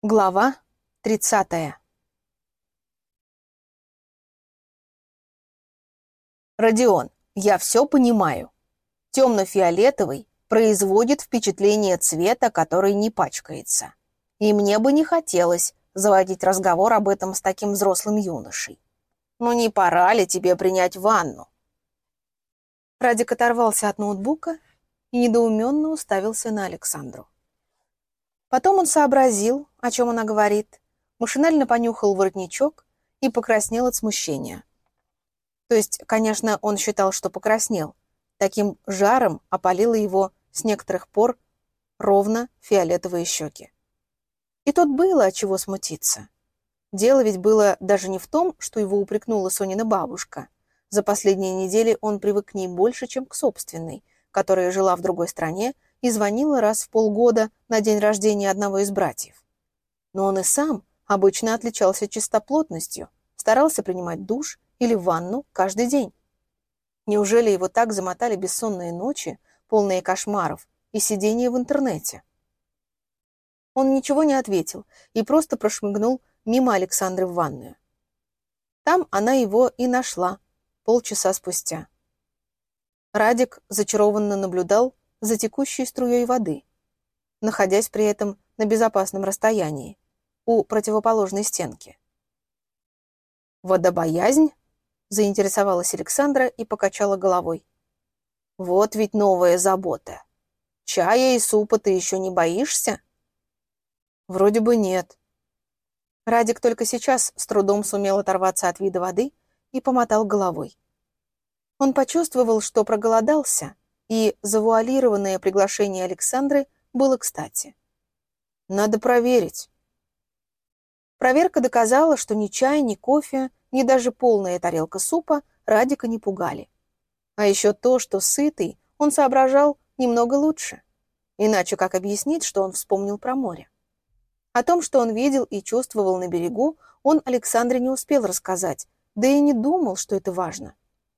Глава 30. Родион, я все понимаю. Темно-фиолетовый производит впечатление цвета, который не пачкается. И мне бы не хотелось заводить разговор об этом с таким взрослым юношей. Ну не пора ли тебе принять ванну? Радик оторвался от ноутбука и недоуменно уставился на Александру. Потом он сообразил, о чем она говорит, машинально понюхал воротничок и покраснел от смущения. То есть, конечно, он считал, что покраснел. Таким жаром опалило его с некоторых пор ровно фиолетовые щеки. И тут было от чего смутиться. Дело ведь было даже не в том, что его упрекнула Сонина бабушка. За последние недели он привык к ней больше, чем к собственной, которая жила в другой стране и звонила раз в полгода на день рождения одного из братьев. Но он и сам обычно отличался чистоплотностью, старался принимать душ или ванну каждый день. Неужели его так замотали бессонные ночи, полные кошмаров, и сидение в интернете? Он ничего не ответил и просто прошмыгнул мимо Александры в ванную. Там она его и нашла полчаса спустя. Радик зачарованно наблюдал за текущей струей воды, находясь при этом на безопасном расстоянии, у противоположной стенки. «Водобоязнь?» — заинтересовалась Александра и покачала головой. «Вот ведь новая забота. Чая и супа ты еще не боишься?» «Вроде бы нет». Радик только сейчас с трудом сумел оторваться от вида воды и помотал головой. Он почувствовал, что проголодался, и завуалированное приглашение Александры было кстати. «Надо проверить». Проверка доказала, что ни чай, ни кофе, ни даже полная тарелка супа Радика не пугали. А еще то, что сытый, он соображал немного лучше. Иначе как объяснить, что он вспомнил про море? О том, что он видел и чувствовал на берегу, он Александре не успел рассказать, да и не думал, что это важно.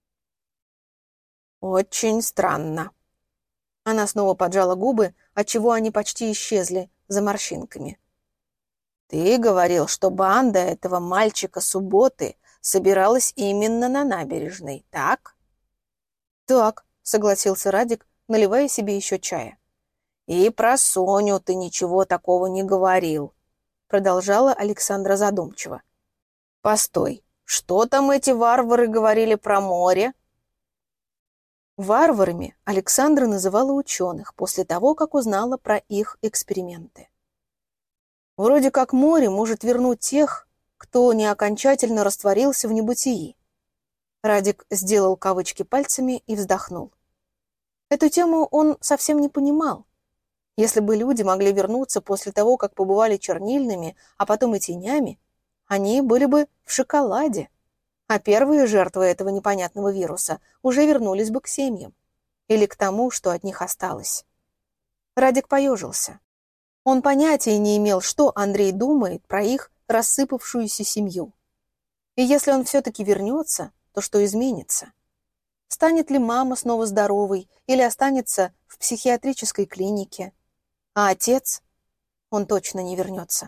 «Очень странно». Она снова поджала губы, отчего они почти исчезли за морщинками. «Ты говорил, что банда этого мальчика Субботы собиралась именно на набережной, так?» «Так», — согласился Радик, наливая себе еще чая. «И про Соню ты ничего такого не говорил», — продолжала Александра задумчиво. «Постой, что там эти варвары говорили про море?» Варварами Александра называла ученых после того, как узнала про их эксперименты. Вроде как море может вернуть тех, кто не окончательно растворился в небытии. Радик сделал кавычки пальцами и вздохнул. Эту тему он совсем не понимал. Если бы люди могли вернуться после того, как побывали чернильными, а потом и тенями, они были бы в шоколаде, а первые жертвы этого непонятного вируса уже вернулись бы к семьям или к тому, что от них осталось. Радик поежился. Он понятия не имел, что Андрей думает про их рассыпавшуюся семью. И если он все-таки вернется, то что изменится? Станет ли мама снова здоровой или останется в психиатрической клинике? А отец? Он точно не вернется.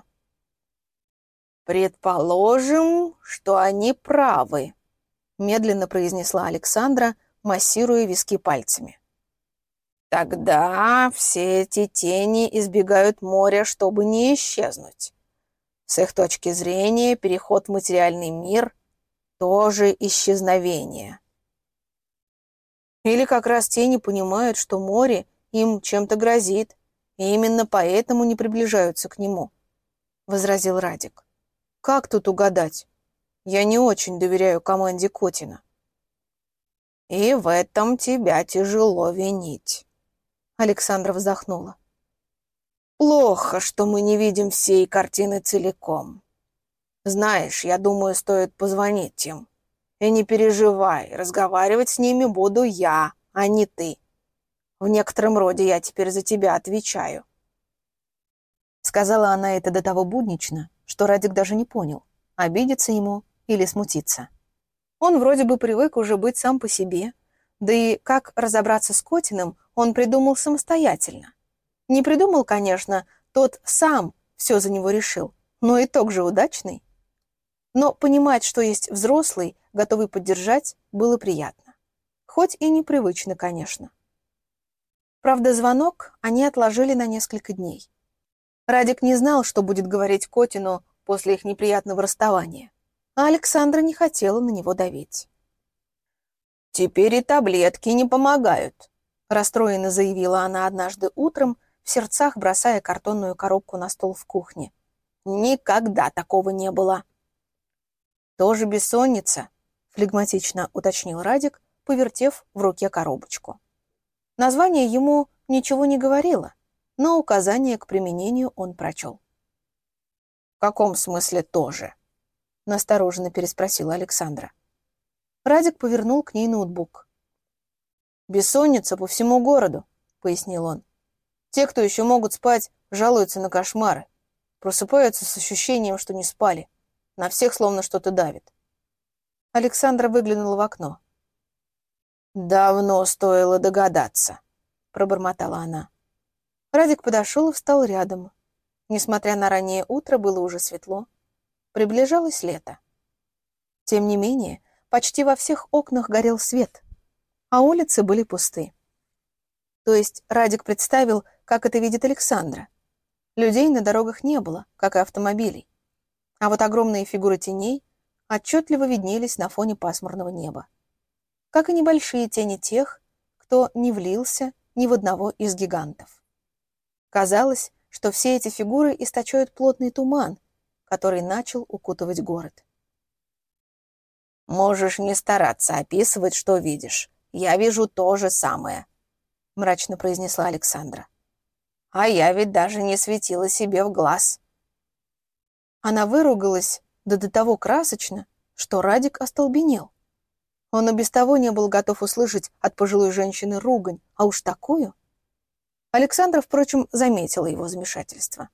«Предположим, что они правы», — медленно произнесла Александра, массируя виски пальцами. «Тогда все эти тени избегают моря, чтобы не исчезнуть. С их точки зрения, переход в материальный мир — тоже исчезновение». Или как раз тени понимают, что море им чем-то грозит, и именно поэтому не приближаются к нему, — возразил Радик. Как тут угадать? Я не очень доверяю команде Котина. И в этом тебя тяжело винить. Александра вздохнула. Плохо, что мы не видим всей картины целиком. Знаешь, я думаю, стоит позвонить им. И не переживай, разговаривать с ними буду я, а не ты. В некотором роде я теперь за тебя отвечаю. Сказала она это до того буднично, что Радик даже не понял, обидеться ему или смутиться. Он вроде бы привык уже быть сам по себе, да и как разобраться с Котиным он придумал самостоятельно. Не придумал, конечно, тот сам все за него решил, но итог же удачный. Но понимать, что есть взрослый, готовый поддержать, было приятно. Хоть и непривычно, конечно. Правда, звонок они отложили на несколько дней. Радик не знал, что будет говорить Котину после их неприятного расставания, а Александра не хотела на него давить. «Теперь и таблетки не помогают», — расстроенно заявила она однажды утром, в сердцах бросая картонную коробку на стол в кухне. «Никогда такого не было». «Тоже бессонница?» — флегматично уточнил Радик, повертев в руке коробочку. Название ему ничего не говорило, но указание к применению он прочел. «В каком смысле тоже?» — настороженно переспросила Александра. Радик повернул к ней ноутбук. «Бессонница по всему городу», — пояснил он. «Те, кто еще могут спать, жалуются на кошмары. Просыпаются с ощущением, что не спали. На всех словно что-то давит». Александра выглянула в окно. «Давно стоило догадаться», — пробормотала она. Радик подошел и встал рядом. Несмотря на раннее утро, было уже светло. Приближалось лето. Тем не менее, почти во всех окнах горел свет, а улицы были пусты. То есть Радик представил, как это видит Александра. Людей на дорогах не было, как и автомобилей. А вот огромные фигуры теней отчетливо виднелись на фоне пасмурного неба. Как и небольшие тени тех, кто не влился ни в одного из гигантов. Казалось, что все эти фигуры источают плотный туман, который начал укутывать город. «Можешь не стараться описывать, что видишь. Я вижу то же самое», — мрачно произнесла Александра. «А я ведь даже не светила себе в глаз». Она выругалась, да до того красочно, что Радик остолбенел. Он и без того не был готов услышать от пожилой женщины ругань, а уж такую. Александра, впрочем, заметила его замешательство.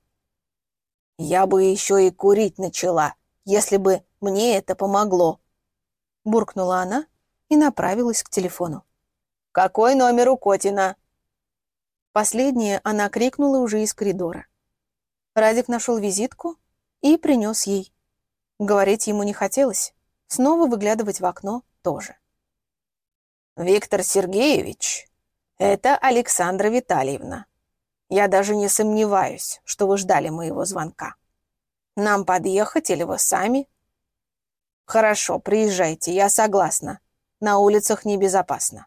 «Я бы еще и курить начала, если бы мне это помогло», — буркнула она и направилась к телефону. «Какой номер у Котина?» Последнее она крикнула уже из коридора. Радик нашел визитку и принес ей. Говорить ему не хотелось, снова выглядывать в окно тоже. «Виктор Сергеевич, это Александра Витальевна. Я даже не сомневаюсь, что вы ждали моего звонка. Нам подъехать или вы сами?» «Хорошо, приезжайте, я согласна. На улицах небезопасно».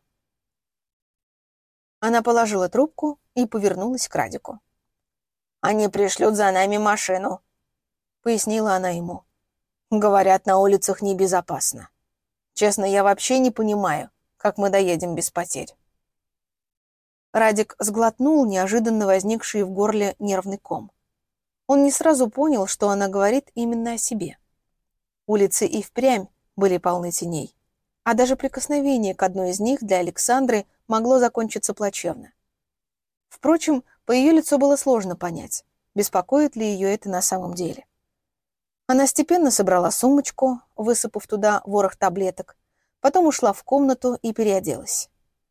Она положила трубку и повернулась к Радику. «Они пришлют за нами машину», — пояснила она ему. «Говорят, на улицах небезопасно. Честно, я вообще не понимаю, как мы доедем без потерь». Радик сглотнул неожиданно возникший в горле нервный ком. Он не сразу понял, что она говорит именно о себе. Улицы и впрямь были полны теней, а даже прикосновение к одной из них для Александры могло закончиться плачевно. Впрочем, по ее лицу было сложно понять, беспокоит ли ее это на самом деле. Она степенно собрала сумочку, высыпав туда ворох таблеток, потом ушла в комнату и переоделась.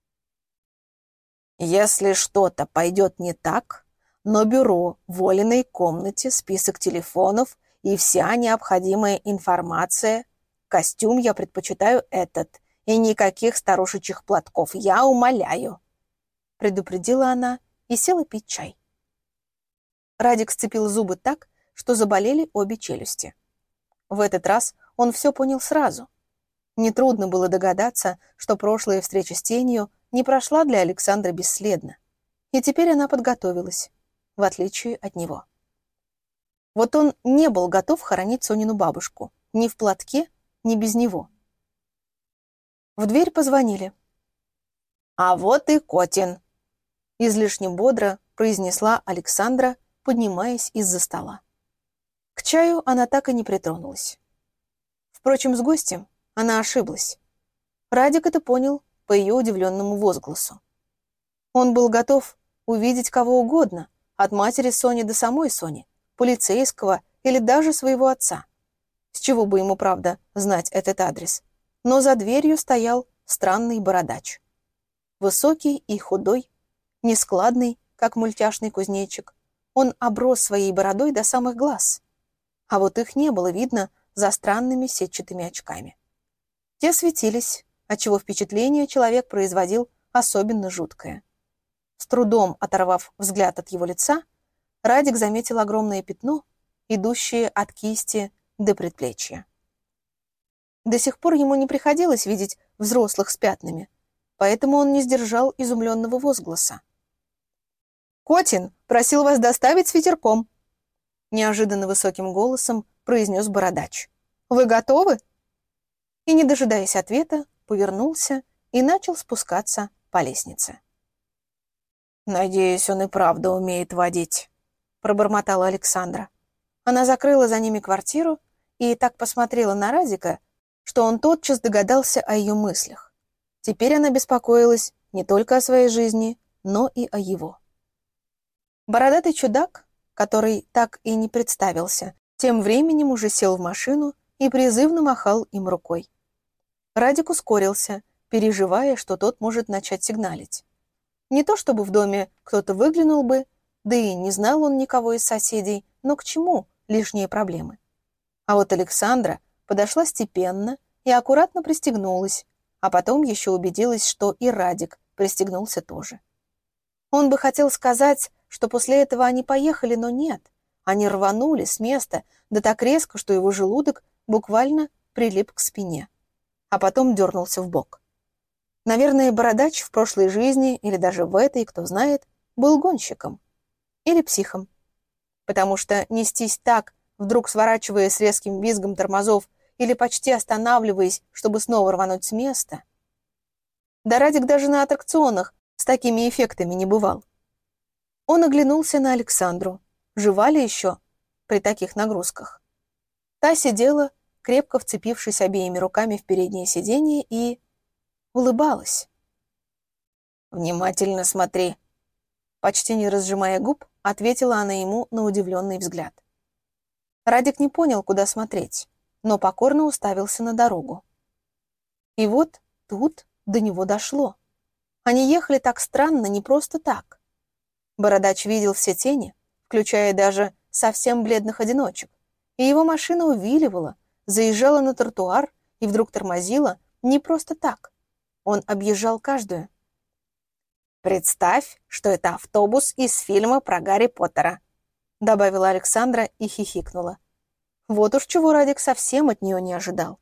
«Если что-то пойдет не так, но бюро в Олиной комнате, список телефонов и вся необходимая информация. Костюм я предпочитаю этот, и никаких старушечьих платков, я умоляю», — предупредила она и села пить чай. Радик сцепил зубы так, что заболели обе челюсти. В этот раз он все понял сразу. Нетрудно было догадаться, что прошлая встреча с тенью не прошла для Александры бесследно, и теперь она подготовилась, в отличие от него. Вот он не был готов хоронить Сонину бабушку, ни в платке, ни без него. В дверь позвонили. «А вот и Котин», — излишне бодро произнесла Александра, поднимаясь из-за стола. К чаю она так и не притронулась. Впрочем, с гостем она ошиблась. Радик это понял по ее удивленному возгласу. Он был готов увидеть кого угодно, от матери Сони до самой Сони, полицейского или даже своего отца. С чего бы ему, правда, знать этот адрес? Но за дверью стоял странный бородач. Высокий и худой, нескладный, как мультяшный кузнечик, Он оброс своей бородой до самых глаз, а вот их не было видно за странными сетчатыми очками. Те светились, отчего впечатление человек производил особенно жуткое. С трудом оторвав взгляд от его лица, Радик заметил огромное пятно, идущее от кисти до предплечья. До сих пор ему не приходилось видеть взрослых с пятнами, поэтому он не сдержал изумленного возгласа. «Котин просил вас доставить с ветерком», — неожиданно высоким голосом произнес бородач. «Вы готовы?» И, не дожидаясь ответа, повернулся и начал спускаться по лестнице. «Надеюсь, он и правда умеет водить», — пробормотала Александра. Она закрыла за ними квартиру и так посмотрела на Радика, что он тотчас догадался о ее мыслях. Теперь она беспокоилась не только о своей жизни, но и о его. Бородатый чудак, который так и не представился, тем временем уже сел в машину и призывно махал им рукой. Радик ускорился, переживая, что тот может начать сигналить. Не то чтобы в доме кто-то выглянул бы, да и не знал он никого из соседей, но к чему лишние проблемы? А вот Александра подошла степенно и аккуратно пристегнулась, а потом еще убедилась, что и Радик пристегнулся тоже. Он бы хотел сказать, что после этого они поехали, но нет. Они рванули с места, да так резко, что его желудок буквально прилип к спине, а потом дернулся в бок. Наверное, бородач в прошлой жизни, или даже в этой, кто знает, был гонщиком. Или психом. Потому что нестись так, вдруг сворачивая с резким визгом тормозов или почти останавливаясь, чтобы снова рвануть с места. Да Радик даже на аттракционах с такими эффектами не бывал. Он оглянулся на Александру. Жива ли еще при таких нагрузках? Та сидела, крепко вцепившись обеими руками в переднее сиденье, и улыбалась. «Внимательно смотри», — почти не разжимая губ, ответила она ему на удивленный взгляд. Радик не понял, куда смотреть, но покорно уставился на дорогу. И вот тут до него дошло. Они ехали так странно не просто так. Бородач видел все тени, включая даже совсем бледных одиночек, и его машина увиливала, заезжала на тротуар и вдруг тормозила не просто так. Он объезжал каждую. «Представь, что это автобус из фильма про Гарри Поттера», добавила Александра и хихикнула. Вот уж чего Радик совсем от нее не ожидал.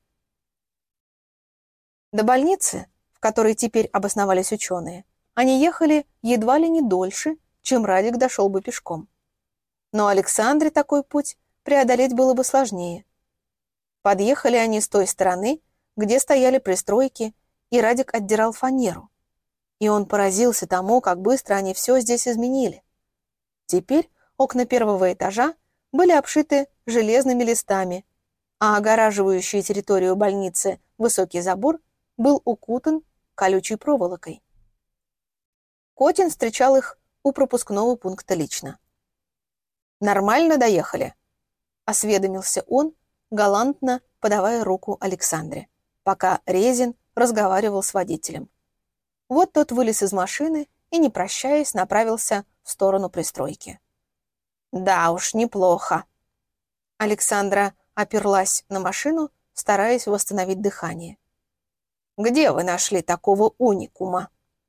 До больницы, в которой теперь обосновались ученые, они ехали едва ли не дольше, чем Радик дошел бы пешком. Но Александре такой путь преодолеть было бы сложнее. Подъехали они с той стороны, где стояли пристройки, и Радик отдирал фанеру. И он поразился тому, как быстро они все здесь изменили. Теперь окна первого этажа были обшиты железными листами, а огораживающий территорию больницы высокий забор был укутан колючей проволокой. Котин встречал их у пропускного пункта лично. «Нормально доехали?» — осведомился он, галантно подавая руку Александре, пока Резин разговаривал с водителем. Вот тот вылез из машины и, не прощаясь, направился в сторону пристройки. «Да уж, неплохо». Александра оперлась на машину, стараясь восстановить дыхание. «Где вы нашли такого уникума?»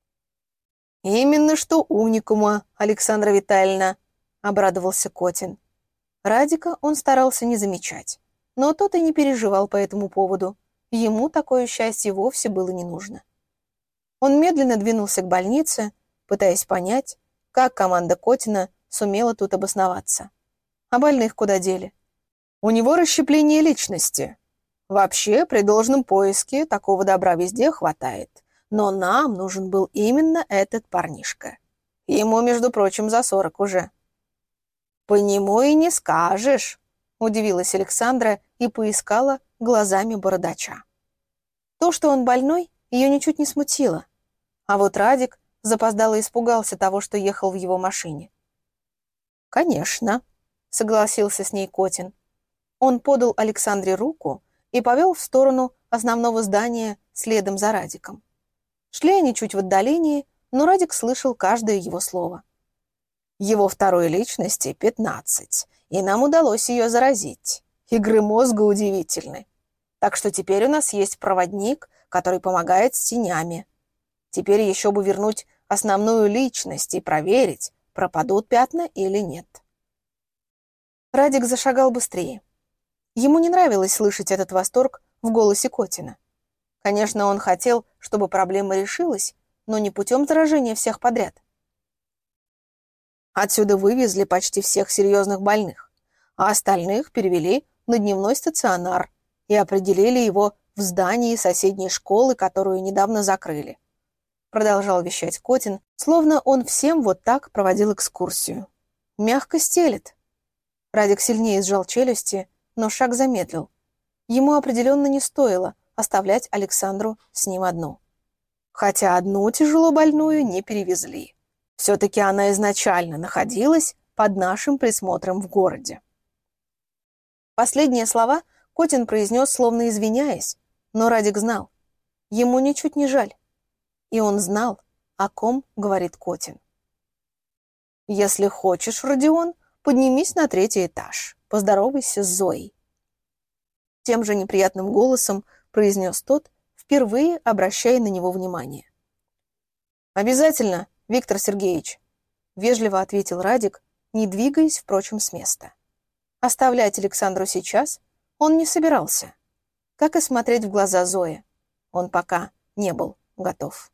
«Именно что уникума, Александра Витальевна», — обрадовался Котин. Радика он старался не замечать, но тот и не переживал по этому поводу. Ему такое счастье вовсе было не нужно. Он медленно двинулся к больнице, пытаясь понять, как команда Котина сумела тут обосноваться. А больных куда дели? У него расщепление личности. Вообще, при должном поиске такого добра везде хватает. Но нам нужен был именно этот парнишка. Ему, между прочим, за 40 уже. «По нему и не скажешь», — удивилась Александра и поискала глазами бородача. То, что он больной, ее ничуть не смутило. А вот Радик запоздало испугался того, что ехал в его машине. «Конечно», — согласился с ней Котин. Он подал Александре руку и повел в сторону основного здания следом за Радиком. Шли они чуть в отдалении, но Радик слышал каждое его слово. Его второй личности 15, и нам удалось ее заразить. Игры мозга удивительны. Так что теперь у нас есть проводник, который помогает с тенями. Теперь еще бы вернуть основную личность и проверить, пропадут пятна или нет. Радик зашагал быстрее. Ему не нравилось слышать этот восторг в голосе Котина. Конечно, он хотел, чтобы проблема решилась, но не путем заражения всех подряд. Отсюда вывезли почти всех серьезных больных, а остальных перевели на дневной стационар и определили его в здании соседней школы, которую недавно закрыли. Продолжал вещать Котин, словно он всем вот так проводил экскурсию. Мягко стелет. Радик сильнее сжал челюсти, но шаг замедлил. Ему определенно не стоило оставлять Александру с ним одну. Хотя одну тяжело больную не перевезли. Все-таки она изначально находилась под нашим присмотром в городе. Последние слова Котин произнес, словно извиняясь, но Радик знал. Ему ничуть не жаль. И он знал, о ком говорит Котин. «Если хочешь, Родион, поднимись на 3-й этаж. Поздоровайся с Зоей». Тем же неприятным голосом произнес тот, впервые обращая на него внимание. «Обязательно, Виктор Сергеевич», — вежливо ответил Радик, не двигаясь, впрочем, с места. Оставлять Александру сейчас он не собирался, как и смотреть в глаза Зои. Он пока не был готов.